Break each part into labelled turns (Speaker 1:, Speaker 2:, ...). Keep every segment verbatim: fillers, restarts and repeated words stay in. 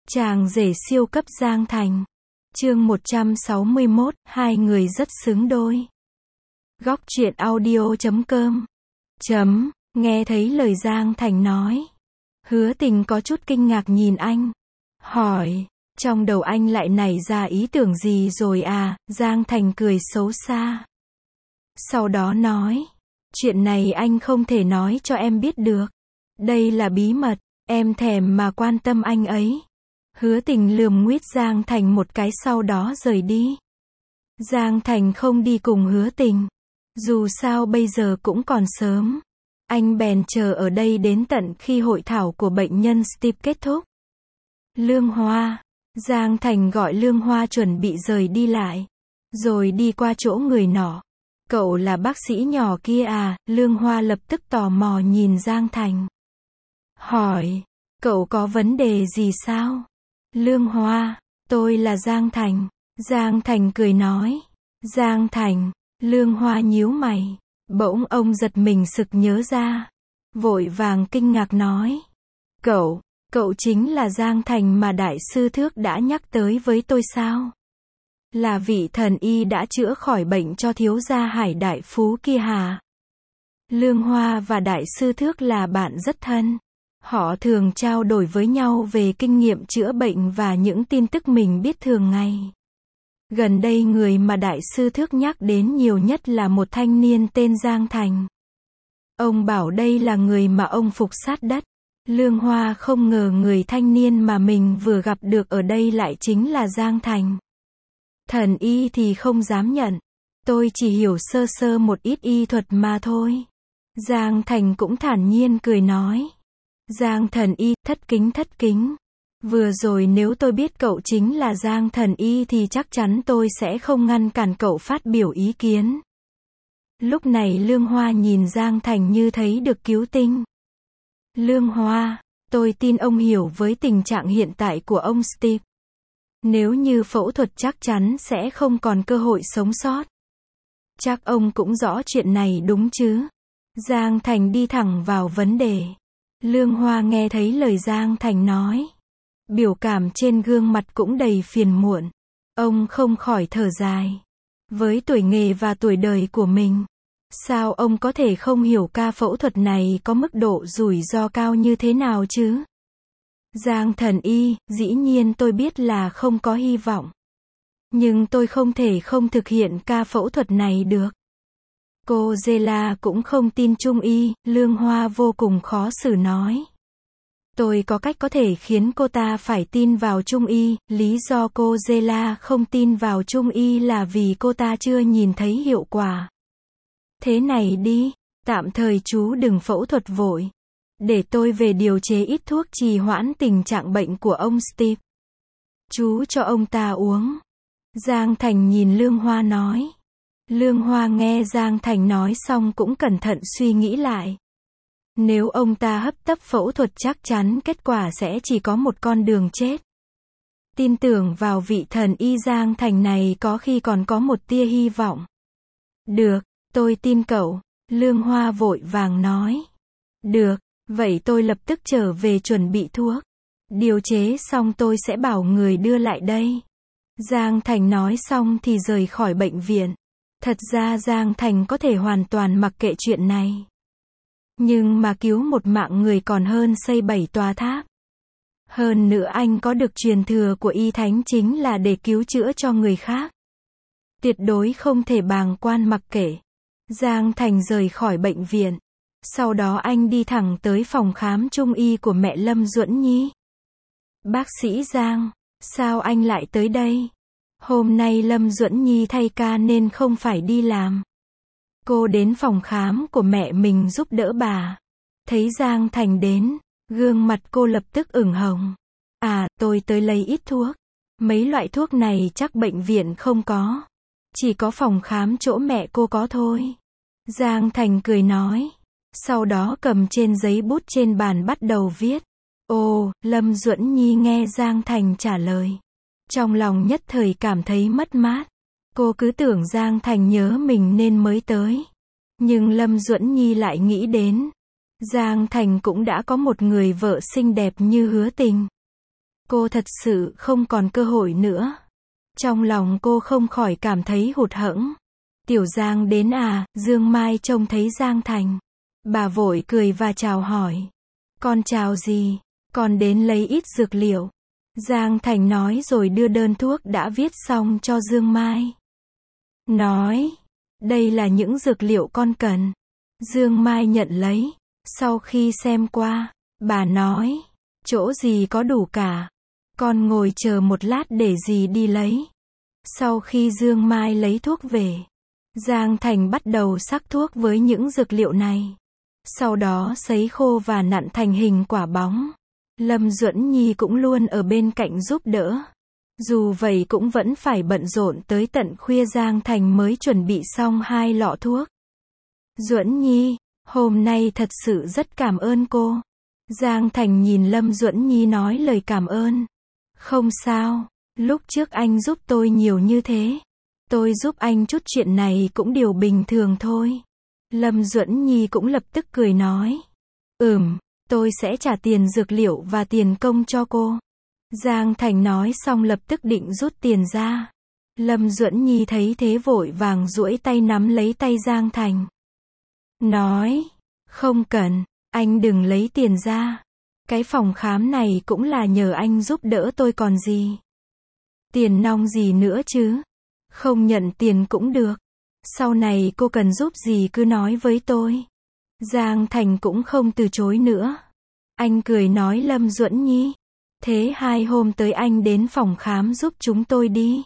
Speaker 1: Chàng rể siêu cấp Giang Thành. Chương một trăm sáu mươi mốt, hai người rất xứng đôi. Góc truyện audio chấm com. Chấm, nghe thấy lời Giang Thành nói. Hứa Tình có chút kinh ngạc nhìn anh. Hỏi, trong đầu anh lại nảy ra ý tưởng gì rồi à? Giang Thành cười xấu xa. Sau đó nói, chuyện này anh không thể nói cho em biết được. Đây là bí mật, em thèm mà quan tâm anh ấy. Hứa Tình lườm nguýt Giang Thành một cái sau đó rời đi. Giang Thành không đi cùng Hứa Tình. Dù sao bây giờ cũng còn sớm. Anh bèn chờ ở đây đến tận khi hội thảo của bệnh nhân Steve kết thúc. Lương Hoa. Giang Thành gọi Lương Hoa chuẩn bị rời đi lại. Rồi đi qua chỗ người nọ. Cậu là bác sĩ nhỏ kia à? Lương Hoa lập tức tò mò nhìn Giang Thành. Hỏi, cậu có vấn đề gì sao? Lương Hoa, tôi là Giang Thành. Giang Thành cười nói. Giang Thành, Lương Hoa nhíu mày. Bỗng ông giật mình sực nhớ ra. Vội vàng kinh ngạc nói. Cậu, cậu chính là Giang Thành mà đại sư Thước đã nhắc tới với tôi sao? Là vị thần y đã chữa khỏi bệnh cho thiếu gia Hải đại phú kia hả? Lương Hoa và đại sư Thước là bạn rất thân. Họ thường trao đổi với nhau về kinh nghiệm chữa bệnh và những tin tức mình biết thường ngày. Gần đây người mà đại sư Thước nhắc đến nhiều nhất là một thanh niên tên Giang Thành. Ông bảo đây là người mà ông phục sát đất. Lương Hoa không ngờ người thanh niên mà mình vừa gặp được ở đây lại chính là Giang Thành. Thần y thì không dám nhận. Tôi chỉ hiểu sơ sơ một ít y thuật mà thôi. Giang Thành cũng thản nhiên cười nói. Giang thần y, thất kính thất kính. Vừa rồi nếu tôi biết cậu chính là Giang thần y thì chắc chắn tôi sẽ không ngăn cản cậu phát biểu ý kiến. Lúc này Lương Hoa nhìn Giang Thành như thấy được cứu tinh. Lương Hoa, tôi tin ông hiểu với tình trạng hiện tại của ông Steve. Nếu như phẫu thuật chắc chắn sẽ không còn cơ hội sống sót. Chắc ông cũng rõ chuyện này đúng chứ? Giang Thành đi thẳng vào vấn đề. Lương Hoa nghe thấy lời Giang Thành nói. Biểu cảm trên gương mặt cũng đầy phiền muộn. Ông không khỏi thở dài. Với tuổi nghề và tuổi đời của mình, sao ông có thể không hiểu ca phẫu thuật này có mức độ rủi ro cao như thế nào chứ? Giang thần y, dĩ nhiên tôi biết là không có hy vọng. Nhưng tôi không thể không thực hiện ca phẫu thuật này được. Cô Zela cũng không tin Trung y, Lương Hoa vô cùng khó xử nói. Tôi có cách có thể khiến cô ta phải tin vào Trung y, lý do cô Zela không tin vào Trung y là vì cô ta chưa nhìn thấy hiệu quả. Thế này đi, tạm thời chú đừng phẫu thuật vội. Để tôi về điều chế ít thuốc trì hoãn tình trạng bệnh của ông Steve. Chú cho ông ta uống. Giang Thành nhìn Lương Hoa nói. Lương Hoa nghe Giang Thành nói xong cũng cẩn thận suy nghĩ lại. Nếu ông ta hấp tấp phẫu thuật chắc chắn kết quả sẽ chỉ có một con đường chết. Tin tưởng vào vị thần y Giang Thành này có khi còn có một tia hy vọng. Được, tôi tin cậu. Lương Hoa vội vàng nói. Được, vậy tôi lập tức trở về chuẩn bị thuốc. Điều chế xong tôi sẽ bảo người đưa lại đây. Giang Thành nói xong thì rời khỏi bệnh viện. Thật ra Giang Thành có thể hoàn toàn mặc kệ chuyện này. Nhưng mà cứu một mạng người còn hơn xây bảy tòa tháp. Hơn nữa anh có được truyền thừa của y thánh chính là để cứu chữa cho người khác. Tuyệt đối không thể bàng quan mặc kệ. Giang Thành rời khỏi bệnh viện. Sau đó anh đi thẳng tới phòng khám Trung y của mẹ Lâm Duẫn Nhi. Bác sĩ Giang, sao anh lại tới đây? Hôm nay Lâm Duẫn Nhi thay ca nên không phải đi làm. Cô đến phòng khám của mẹ mình giúp đỡ bà. Thấy Giang Thành đến, gương mặt cô lập tức ửng hồng. À, tôi tới lấy ít thuốc. Mấy loại thuốc này chắc bệnh viện không có. Chỉ có phòng khám chỗ mẹ cô có thôi. Giang Thành cười nói. Sau đó cầm trên giấy bút trên bàn bắt đầu viết. Ồ, Lâm Duẫn Nhi nghe Giang Thành trả lời. Trong lòng nhất thời cảm thấy mất mát. Cô cứ tưởng Giang Thành nhớ mình nên mới tới. Nhưng Lâm Duẫn Nhi lại nghĩ đến. Giang Thành cũng đã có một người vợ xinh đẹp như Hứa Tình. Cô thật sự không còn cơ hội nữa. Trong lòng cô không khỏi cảm thấy hụt hẫng. Tiểu Giang đến à? Dương Mai trông thấy Giang Thành. Bà vội cười và chào hỏi. Con chào gì? Con đến lấy ít dược liệu. Giang Thành nói rồi đưa đơn thuốc đã viết xong cho Dương Mai. Nói, đây là những dược liệu con cần. Dương Mai nhận lấy. Sau khi xem qua, bà nói, chỗ gì có đủ cả. Con ngồi chờ một lát để dì đi lấy. Sau khi Dương Mai lấy thuốc về, Giang Thành bắt đầu sắc thuốc với những dược liệu này. Sau đó sấy khô và nặn thành hình quả bóng. Lâm Duẫn Nhi cũng luôn ở bên cạnh giúp đỡ. Dù vậy cũng vẫn phải bận rộn tới tận khuya. Giang Thành mới chuẩn bị xong hai lọ thuốc. Duẫn Nhi, hôm nay thật sự rất cảm ơn cô. Giang Thành nhìn Lâm Duẫn Nhi nói lời cảm ơn. Không sao, lúc trước anh giúp tôi nhiều như thế. Tôi giúp anh chút chuyện này cũng điều bình thường thôi. Lâm Duẫn Nhi cũng lập tức cười nói. Ừm, tôi sẽ trả tiền dược liệu và tiền công cho cô. Giang Thành nói xong lập tức định rút tiền ra. Lâm Duẫn Nhi thấy thế vội vàng duỗi tay nắm lấy tay Giang Thành. Nói, không cần, anh đừng lấy tiền ra. Cái phòng khám này cũng là nhờ anh giúp đỡ tôi còn gì. Tiền nong gì nữa chứ. Không nhận tiền cũng được. Sau này cô cần giúp gì cứ nói với tôi. Giang Thành cũng không từ chối nữa. Anh cười nói Lâm Duẫn Nhi. Thế hai hôm tới anh đến phòng khám giúp chúng tôi đi.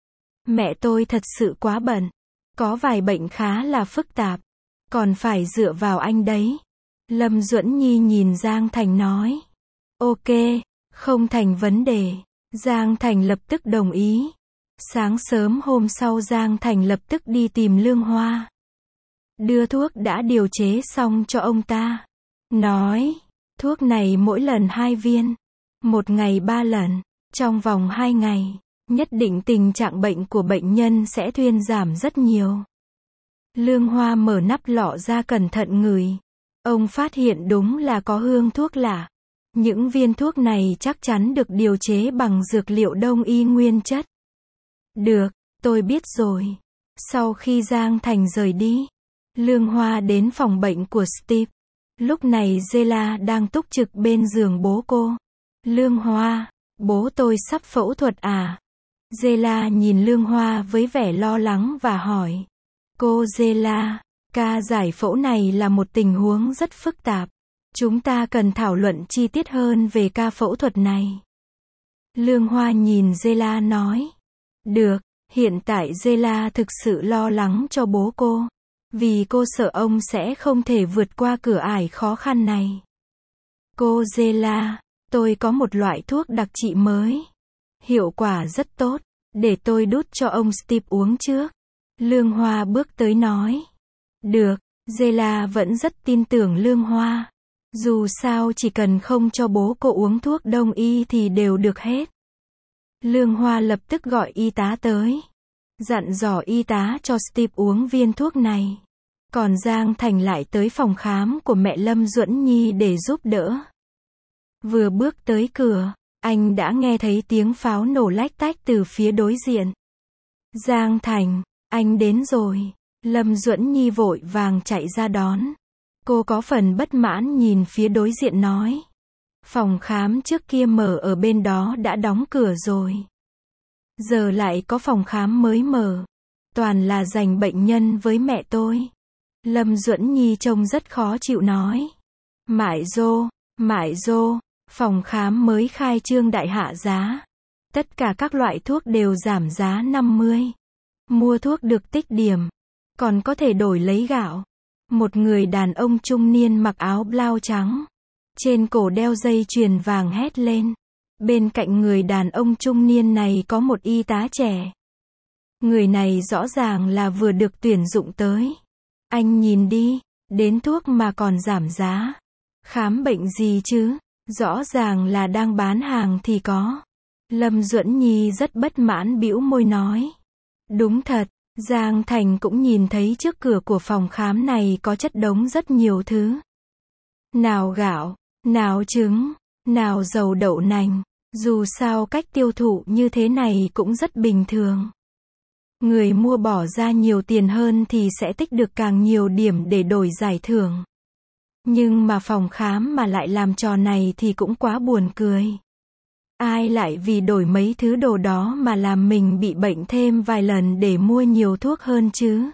Speaker 1: Mẹ tôi thật sự quá bận. Có vài bệnh khá là phức tạp. Còn phải dựa vào anh đấy. Lâm Duẫn Nhi nhìn Giang Thành nói. Ok, không thành vấn đề. Giang Thành lập tức đồng ý. Sáng sớm hôm sau Giang Thành lập tức đi tìm Lương Hoa. Đưa thuốc đã điều chế xong cho ông ta. Nói, thuốc này mỗi lần hai viên. Một ngày ba lần. Trong vòng hai ngày, nhất định tình trạng bệnh của bệnh nhân sẽ thuyên giảm rất nhiều. Lương Hoa mở nắp lọ ra cẩn thận ngửi. Ông phát hiện đúng là có hương thuốc lạ. Những viên thuốc này chắc chắn được điều chế bằng dược liệu đông y nguyên chất. Được, tôi biết rồi. Sau khi Giang Thành rời đi, Lương Hoa đến phòng bệnh của Steve. Lúc này Zela đang túc trực bên giường bố cô. Lương Hoa, bố tôi sắp phẫu thuật à? Zela nhìn Lương Hoa với vẻ lo lắng và hỏi. Cô Zela, ca giải phẫu này là một tình huống rất phức tạp. Chúng ta cần thảo luận chi tiết hơn về ca phẫu thuật này. Lương Hoa nhìn Zela nói. Được, hiện tại Zela thực sự lo lắng cho bố cô. Vì cô sợ ông sẽ không thể vượt qua cửa ải khó khăn này. Cô Zela, tôi có một loại thuốc đặc trị mới. Hiệu quả rất tốt. Để tôi đút cho ông Steve uống trước. Lương Hoa bước tới nói. Được, Zela vẫn rất tin tưởng Lương Hoa. Dù sao chỉ cần không cho bố cô uống thuốc đông y thì đều được hết. Lương Hoa lập tức gọi y tá tới. Dặn dò y tá cho Steve uống viên thuốc này. Còn Giang Thành lại tới phòng khám của mẹ Lâm Duẫn Nhi để giúp đỡ. Vừa bước tới cửa, anh đã nghe thấy tiếng pháo nổ lách tách từ phía đối diện. Giang Thành, anh đến rồi. Lâm Duẫn Nhi vội vàng chạy ra đón. Cô có phần bất mãn nhìn phía đối diện nói. Phòng khám trước kia mở ở bên đó đã đóng cửa rồi. Giờ lại có phòng khám mới mở. Toàn là dành bệnh nhân với mẹ tôi. Lâm Duẫn Nhi trông rất khó chịu nói. Mại Dô, Mại Dô, phòng khám mới khai trương đại hạ giá. Tất cả các loại thuốc đều giảm giá năm mươi. Mua thuốc được tích điểm. Còn có thể đổi lấy gạo. Một người đàn ông trung niên mặc áo blau trắng. Trên cổ đeo dây chuyền vàng hét lên. Bên cạnh người đàn ông trung niên này có một y tá trẻ. Người này rõ ràng là vừa được tuyển dụng tới. Anh nhìn đi, đến thuốc mà còn giảm giá. Khám bệnh gì chứ? Rõ ràng là đang bán hàng thì có. Lâm Duẫn Nhi rất bất mãn bĩu môi nói. Đúng thật, Giang Thành cũng nhìn thấy trước cửa của phòng khám này có chất đống rất nhiều thứ. Nào gạo, nào trứng, nào dầu đậu nành, Dù sao cách tiêu thụ như thế này cũng rất bình thường. Người mua bỏ ra nhiều tiền hơn thì sẽ tích được càng nhiều điểm để đổi giải thưởng. Nhưng mà phòng khám mà lại làm trò này thì cũng quá buồn cười. Ai lại vì đổi mấy thứ đồ đó mà làm mình bị bệnh thêm vài lần để mua nhiều thuốc hơn chứ?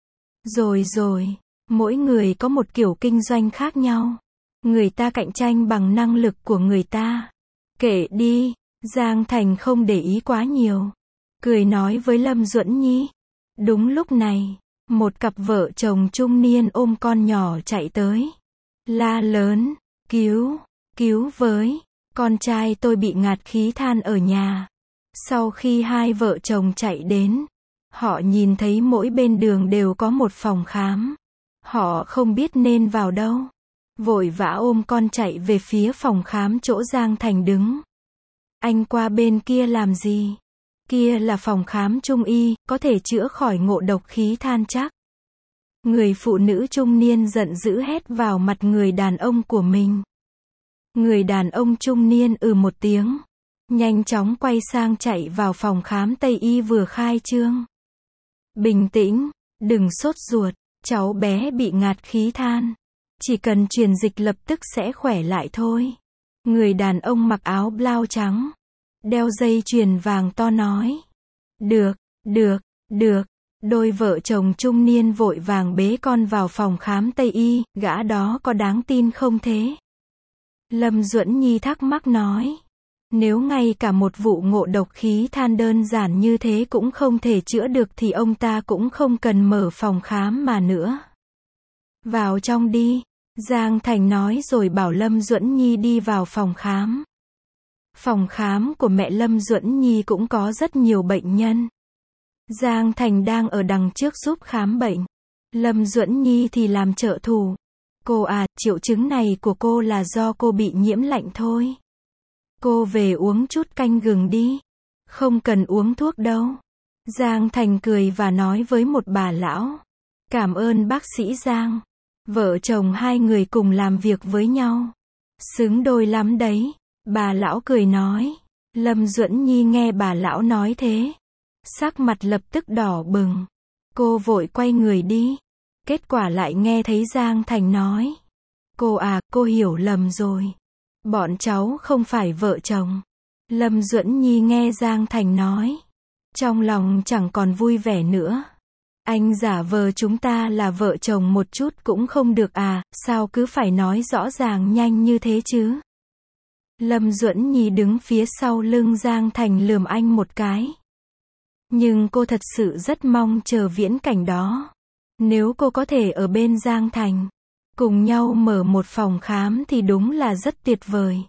Speaker 1: Rồi rồi, mỗi người có một kiểu kinh doanh khác nhau. Người ta cạnh tranh bằng năng lực của người ta. Kệ đi, Giang Thành không để ý quá nhiều. Cười nói với Lâm Duẫn Nhi. Đúng lúc này, một cặp vợ chồng trung niên ôm con nhỏ chạy tới. La lớn, cứu, cứu với, con trai tôi bị ngạt khí than ở nhà. Sau khi hai vợ chồng chạy đến, họ nhìn thấy mỗi bên đường đều có một phòng khám. Họ không biết nên vào đâu. Vội vã ôm con chạy về phía phòng khám chỗ Giang Thành đứng. Anh qua bên kia làm gì? Kia là phòng khám trung y, có thể chữa khỏi ngộ độc khí than chắc. Người phụ nữ trung niên giận dữ hét vào mặt người đàn ông của mình. Người đàn ông trung niên ừ một tiếng. Nhanh chóng quay sang chạy vào phòng khám Tây Y vừa khai trương. Bình tĩnh, đừng sốt ruột, cháu bé bị ngạt khí than. Chỉ cần truyền dịch lập tức sẽ khỏe lại thôi. Người đàn ông mặc áo blau trắng, đeo dây chuyền vàng to nói. Được, được, được. Đôi vợ chồng trung niên vội vàng bế con vào phòng khám Tây Y, gã đó có đáng tin không thế? Lâm Duẫn Nhi thắc mắc nói. Nếu ngay cả một vụ ngộ độc khí than đơn giản như thế cũng không thể chữa được thì ông ta cũng không cần mở phòng khám mà nữa. Vào trong đi, Giang Thành nói rồi bảo Lâm Duẫn Nhi đi vào phòng khám. Phòng khám của mẹ Lâm Duẫn Nhi cũng có rất nhiều bệnh nhân. Giang Thành đang ở đằng trước giúp khám bệnh. Lâm Duẫn Nhi thì làm trợ thủ. Cô à, triệu chứng này của cô là do cô bị nhiễm lạnh thôi. Cô về uống chút canh gừng đi. Không cần uống thuốc đâu. Giang Thành cười và nói với một bà lão. Cảm ơn bác sĩ Giang. Vợ chồng hai người cùng làm việc với nhau. Xứng đôi lắm đấy. Bà lão cười nói. Lâm Duẫn Nhi nghe bà lão nói thế. Sắc mặt lập tức đỏ bừng. Cô vội quay người đi. Kết quả lại nghe thấy Giang Thành nói. Cô à, cô hiểu lầm rồi. Bọn cháu không phải vợ chồng. Lâm Duẫn Nhi nghe Giang Thành nói. Trong lòng chẳng còn vui vẻ nữa. Anh giả vờ chúng ta là vợ chồng một chút cũng không được à, sao cứ phải nói rõ ràng nhanh như thế chứ? Lâm Duẫn Nhi đứng phía sau lưng Giang Thành lườm anh một cái. Nhưng cô thật sự rất mong chờ viễn cảnh đó. Nếu cô có thể ở bên Giang Thành, cùng nhau mở một phòng khám thì đúng là rất tuyệt vời.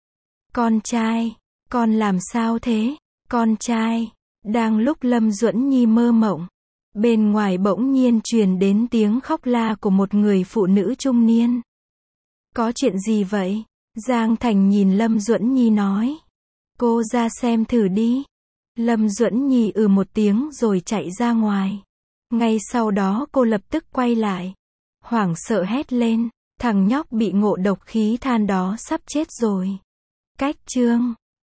Speaker 1: Con trai, con làm sao thế? Con trai, đang lúc Lâm Duẫn Nhi mơ mộng, bên ngoài bỗng nhiên truyền đến tiếng khóc la của một người phụ nữ trung niên. Có chuyện gì vậy? Giang Thành nhìn Lâm Duẫn Nhi nói. Cô ra xem thử đi. Lâm Duẫn Nhi ừ một tiếng rồi chạy ra ngoài. Ngay sau đó cô lập tức quay lại. Hoảng sợ hét lên. Thằng nhóc bị ngộ độc khí than đó sắp chết rồi. Cách chương